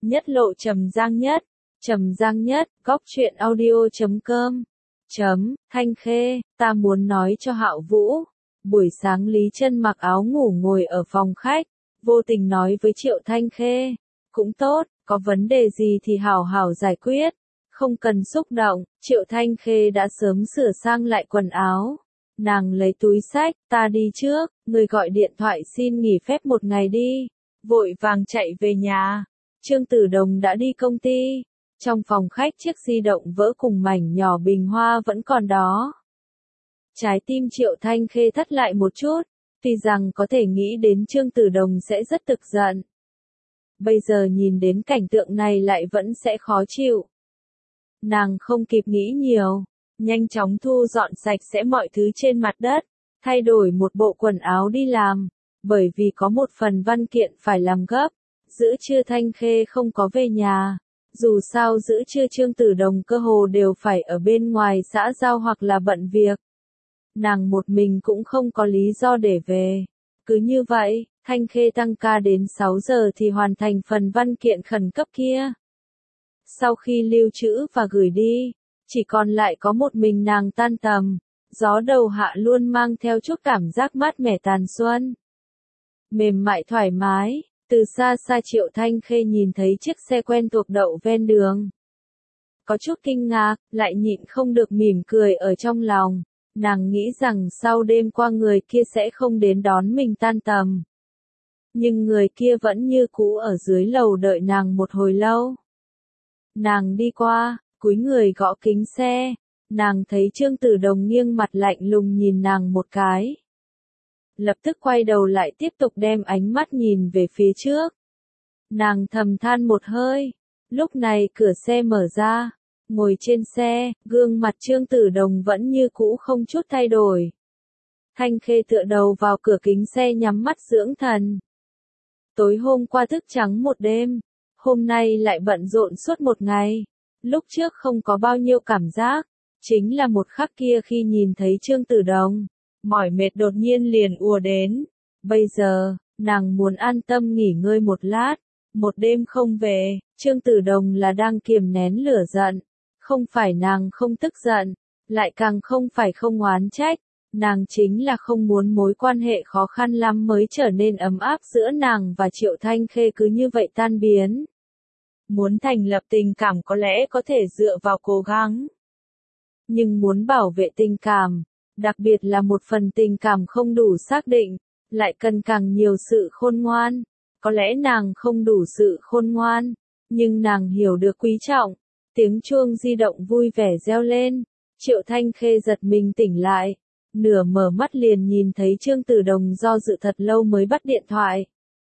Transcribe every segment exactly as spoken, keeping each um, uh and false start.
Nhất lộ Trầm Giang Nhất, Trầm Giang Nhất, góc truyện audio chấm com. Chấm, Thanh Khê, ta muốn nói cho Hạo Vũ. Buổi sáng Lý Chân mặc áo ngủ ngồi ở phòng khách, vô tình nói với Triệu Thanh Khê, cũng tốt, có vấn đề gì thì hảo hảo giải quyết, không cần xúc động. Triệu Thanh Khê đã sớm sửa sang lại quần áo. Nàng lấy túi xách, ta đi trước, người gọi điện thoại xin nghỉ phép một ngày đi. Vội vàng chạy về nhà. Trương Tử Đồng đã đi công ty. Trong phòng khách chiếc di động vỡ cùng mảnh nhỏ bình hoa vẫn còn đó. Trái tim Triệu Thanh Khê thắt lại một chút, tuy rằng có thể nghĩ đến Trương Tử Đồng sẽ rất tức giận. Bây giờ nhìn đến cảnh tượng này lại vẫn sẽ khó chịu. Nàng không kịp nghĩ nhiều, nhanh chóng thu dọn sạch sẽ mọi thứ trên mặt đất, thay đổi một bộ quần áo đi làm, bởi vì có một phần văn kiện phải làm gấp. Giữa trưa Thanh Khê không có về nhà, dù sao giữa trưa Trương Tử Đồng cơ hồ đều phải ở bên ngoài xã giao hoặc là bận việc. Nàng một mình cũng không có lý do để về. Cứ như vậy, Thanh Khê tăng ca đến sáu giờ thì hoàn thành phần văn kiện khẩn cấp kia. Sau khi lưu trữ và gửi đi, chỉ còn lại có một mình nàng tan tầm, gió đầu hạ luôn mang theo chút cảm giác mát mẻ tàn xuân. Mềm mại thoải mái, từ xa xa Triệu Thanh Khê nhìn thấy chiếc xe quen thuộc đậu ven đường. Có chút kinh ngạc, lại nhịn không được mỉm cười ở trong lòng. Nàng nghĩ rằng sau đêm qua người kia sẽ không đến đón mình tan tầm. Nhưng người kia vẫn như cũ ở dưới lầu đợi nàng một hồi lâu. Nàng đi qua, cúi người gõ kính xe. Nàng thấy Trương Tử Đồng nghiêng mặt lạnh lùng nhìn nàng một cái. Lập tức quay đầu lại tiếp tục đem ánh mắt nhìn về phía trước. Nàng thầm than một hơi. Lúc này cửa xe mở ra. Ngồi trên xe, gương mặt Trương Tử Đồng vẫn như cũ không chút thay đổi. Thanh Khê tựa đầu vào cửa kính xe nhắm mắt dưỡng thần. Tối hôm qua thức trắng một đêm, hôm nay lại bận rộn suốt một ngày. Lúc trước không có bao nhiêu cảm giác, chính là một khắc kia khi nhìn thấy Trương Tử Đồng, mỏi mệt đột nhiên liền ùa đến. Bây giờ, nàng muốn an tâm nghỉ ngơi một lát. Một đêm không về, Trương Tử Đồng là đang kiềm nén lửa giận. Không phải nàng không tức giận, lại càng không phải không oán trách. Nàng chính là không muốn mối quan hệ khó khăn lắm mới trở nên ấm áp giữa nàng và Triệu Thanh Khê cứ như vậy tan biến. Muốn thành lập tình cảm có lẽ có thể dựa vào cố gắng. Nhưng muốn bảo vệ tình cảm, đặc biệt là một phần tình cảm không đủ xác định, lại cần càng nhiều sự khôn ngoan. Có lẽ nàng không đủ sự khôn ngoan, nhưng nàng hiểu được quý trọng. Tiếng chuông di động vui vẻ reo lên. Triệu Thanh Khê giật mình tỉnh lại. Nửa mở mắt liền nhìn thấy Trương Tử Đồng do dự thật lâu mới bắt điện thoại.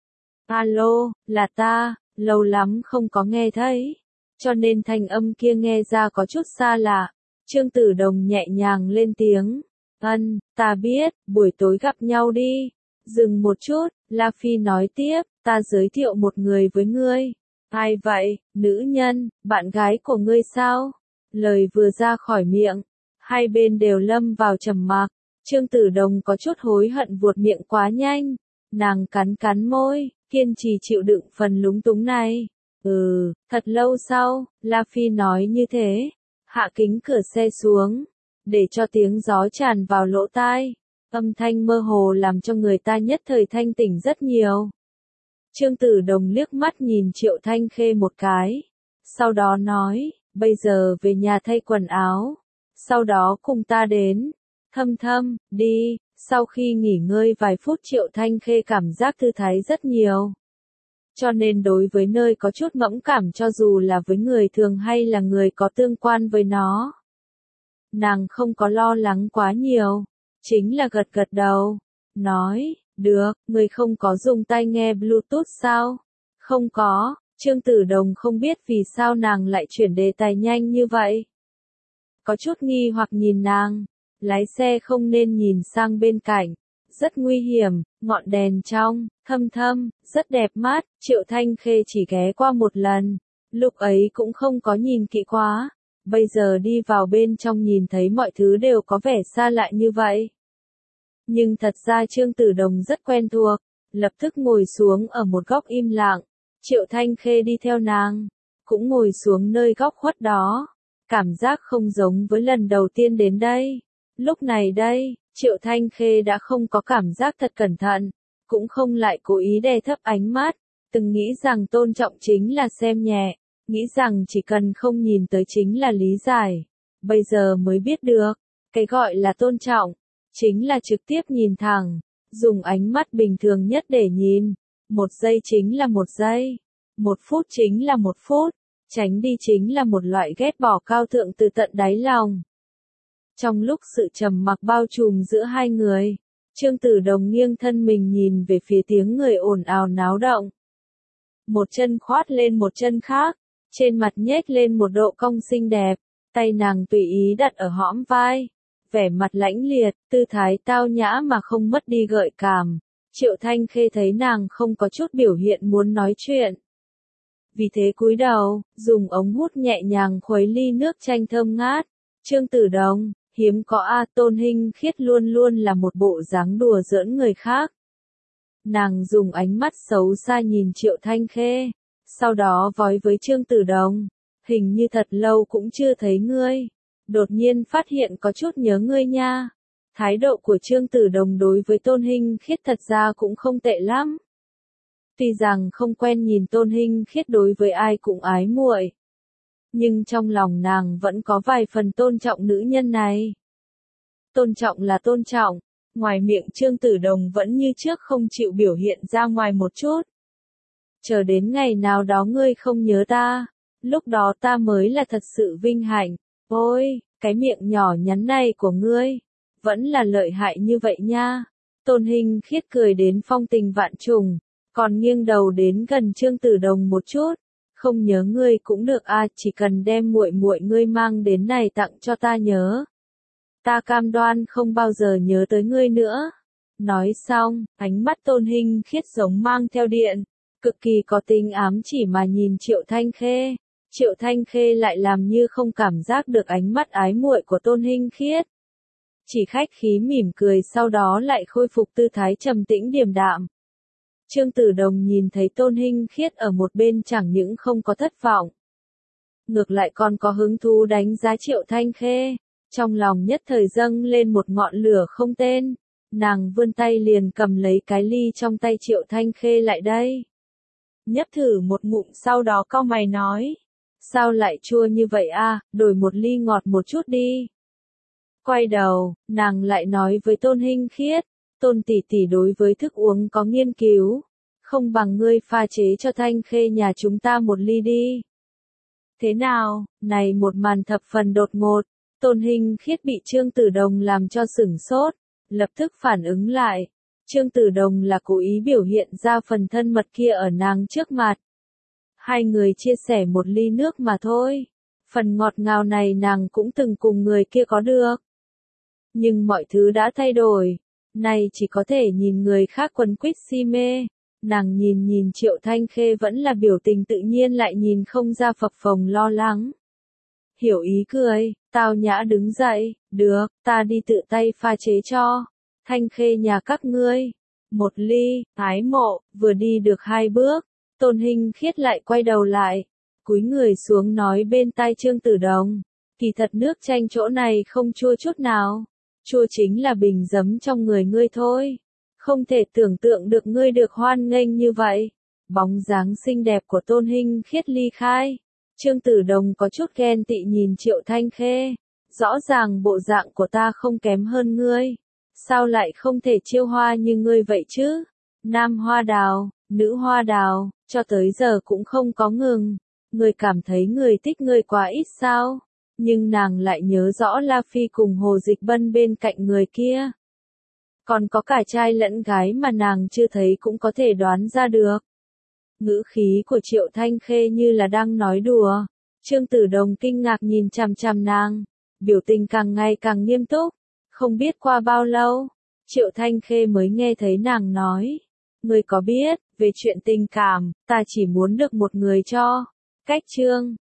Alo, là ta, lâu lắm không có nghe thấy. Cho nên thanh âm kia nghe ra có chút xa lạ. Trương Tử Đồng nhẹ nhàng lên tiếng. Ân, ta biết, buổi tối gặp nhau đi. Dừng một chút, La Phi nói tiếp, ta giới thiệu một người với ngươi. Ai vậy, nữ nhân, bạn gái của ngươi sao? Lời vừa ra khỏi miệng, hai bên đều lâm vào trầm mặc. Trương Tử Đồng có chút hối hận vuột miệng quá nhanh. Nàng cắn cắn môi, kiên trì chịu đựng phần lúng túng này. Ừ, thật lâu sau, La Phi nói như thế. Hạ kính cửa xe xuống, để cho tiếng gió tràn vào lỗ tai. Âm thanh mơ hồ làm cho người ta nhất thời thanh tỉnh rất nhiều. Trương Tử Đồng liếc mắt nhìn Triệu Thanh Khê một cái. Sau đó nói, bây giờ về nhà thay quần áo. Sau đó cùng ta đến. Thâm thâm, đi. Sau khi nghỉ ngơi vài phút Triệu Thanh Khê cảm giác thư thái rất nhiều. Cho nên đối với nơi có chút mẫn cảm cho dù là với người thường hay là người có tương quan với nó. Nàng không có lo lắng quá nhiều. Chính là gật gật đầu. Nói, được, người không có dùng tai nghe Bluetooth sao? Không có. Trương Tử Đồng không biết vì sao nàng lại chuyển đề tài nhanh như vậy. Có chút nghi hoặc nhìn nàng. Lái xe không nên nhìn sang bên cạnh. Rất nguy hiểm, ngọn đèn trong, thâm thâm, rất đẹp mắt. Triệu Thanh Khê chỉ ghé qua một lần. Lúc ấy cũng không có nhìn kỹ quá. Bây giờ đi vào bên trong nhìn thấy mọi thứ đều có vẻ xa lạ như vậy. Nhưng thật ra Trương Tử Đồng rất quen thuộc. Lập tức ngồi xuống ở một góc im lặng. Triệu Thanh Khê đi theo nàng, cũng ngồi xuống nơi góc khuất đó. Cảm giác không giống với lần đầu tiên đến đây. Lúc này đây, Triệu Thanh Khê đã không có cảm giác thật cẩn thận, cũng không lại cố ý đè thấp ánh mắt, từng nghĩ rằng tôn trọng chính là xem nhẹ, nghĩ rằng chỉ cần không nhìn tới chính là lý giải. Bây giờ mới biết được, cái gọi là tôn trọng, chính là trực tiếp nhìn thẳng, dùng ánh mắt bình thường nhất để nhìn. Một giây chính là một giây, một phút chính là một phút, tránh đi chính là một loại ghét bỏ cao thượng từ tận đáy lòng. Trong lúc sự trầm mặc bao trùm giữa hai người, Trương Tử Đồng nghiêng thân mình nhìn về phía tiếng người ồn ào náo động. Một chân khoát lên một chân khác, trên mặt nhếch lên một độ cong xinh đẹp, tay nàng tùy ý đặt ở hõm vai, vẻ mặt lãnh liệt, tư thái tao nhã mà không mất đi gợi cảm. Triệu Thanh Khê thấy nàng không có chút biểu hiện muốn nói chuyện. Vì thế cúi đầu, dùng ống hút nhẹ nhàng khuấy ly nước chanh thơm ngát. Trương Tử Đồng, hiếm có a, Tôn Hinh Khiết luôn luôn là một bộ dáng đùa giỡn người khác. Nàng dùng ánh mắt xấu xa nhìn Triệu Thanh Khê, sau đó vói với Trương Tử Đồng, hình như thật lâu cũng chưa thấy ngươi, đột nhiên phát hiện có chút nhớ ngươi nha. Thái độ của Trương Tử Đồng đối với Tôn Hinh Khiết thật ra cũng không tệ lắm. Tuy rằng không quen nhìn Tôn Hinh Khiết đối với ai cũng ái muội, nhưng trong lòng nàng vẫn có vài phần tôn trọng nữ nhân này. Tôn trọng là tôn trọng, ngoài miệng Trương Tử Đồng vẫn như trước không chịu biểu hiện ra ngoài một chút. Chờ đến ngày nào đó ngươi không nhớ ta, lúc đó ta mới là thật sự vinh hạnh. Ôi, cái miệng nhỏ nhắn này của ngươi, vẫn là lợi hại như vậy nha. Tôn Hinh Khiết cười đến phong tình vạn trùng, còn nghiêng đầu đến gần Trương Tử Đồng một chút. Không nhớ ngươi cũng được a, chỉ cần đem muội muội ngươi mang đến này tặng cho ta nhớ. Ta cam đoan không bao giờ nhớ tới ngươi nữa. Nói xong, ánh mắt Tôn Hinh Khiết giống mang theo điện, cực kỳ có tình ám chỉ mà nhìn Triệu Thanh Khê. Triệu Thanh Khê lại làm như không cảm giác được ánh mắt ái muội của Tôn Hinh Khiết. Chỉ khách khí mỉm cười, sau đó lại khôi phục tư thái trầm tĩnh điềm đạm. Trương Tử Đồng nhìn thấy Tôn Hinh Khiết ở một bên chẳng những không có thất vọng, ngược lại còn có hứng thú đánh giá Triệu Thanh Khê, trong lòng nhất thời dâng lên một ngọn lửa không tên. Nàng vươn tay liền cầm lấy cái ly trong tay Triệu Thanh Khê lại đây. Nhấp thử một ngụm sau đó cau mày nói, sao lại chua như vậy a, đổi một ly ngọt một chút đi. Quay đầu, nàng lại nói với Tôn Hinh Khiết, Tôn tỷ tỷ đối với thức uống có nghiên cứu, không bằng ngươi pha chế cho Thanh Khê nhà chúng ta một ly đi. Thế nào, này một màn thập phần đột ngột, Tôn Hinh Khiết bị Trương Tử Đồng làm cho sửng sốt, lập tức phản ứng lại. Trương Tử Đồng là cố ý biểu hiện ra phần thân mật kia ở nàng trước mặt. Hai người chia sẻ một ly nước mà thôi, phần ngọt ngào này nàng cũng từng cùng người kia có được. Nhưng mọi thứ đã thay đổi, nay chỉ có thể nhìn người khác quấn quýt si mê. Nàng nhìn nhìn Triệu Thanh Khê vẫn là biểu tình tự nhiên, lại nhìn không ra phập phồng lo lắng. Hiểu ý cười, tao nhã đứng dậy, được, ta đi tự tay pha chế cho Thanh Khê nhà các ngươi một ly. Ái mộ, vừa đi được hai bước, Tôn Hinh Khiết lại quay đầu lại, cúi người xuống nói bên tai Trương Tử Đồng, kỳ thật nước chanh chỗ này không chua chút nào, chua chính là bình giấm trong người ngươi thôi. Không thể tưởng tượng được ngươi được hoan nghênh như vậy. Bóng dáng xinh đẹp của Tôn Hinh Khiết ly khai, Trương Tử Đồng có chút ghen tị nhìn Triệu Thanh Khê, rõ ràng bộ dạng của ta không kém hơn ngươi, sao lại không thể chiêu hoa như ngươi vậy chứ? Nam hoa đào, nữ hoa đào, cho tới giờ cũng không có ngừng. Ngươi cảm thấy người thích ngươi quá ít sao? Nhưng nàng lại nhớ rõ La Phi cùng Hồ Dịch Bân bên cạnh người kia. Còn có cả trai lẫn gái mà nàng chưa thấy cũng có thể đoán ra được. Ngữ khí của Triệu Thanh Khê như là đang nói đùa. Trương Tử Đồng kinh ngạc nhìn chằm chằm nàng, biểu tình càng ngày càng nghiêm túc. Không biết qua bao lâu, Triệu Thanh Khê mới nghe thấy nàng nói, ngươi có biết, về chuyện tình cảm, ta chỉ muốn được một người cho. Cách Trương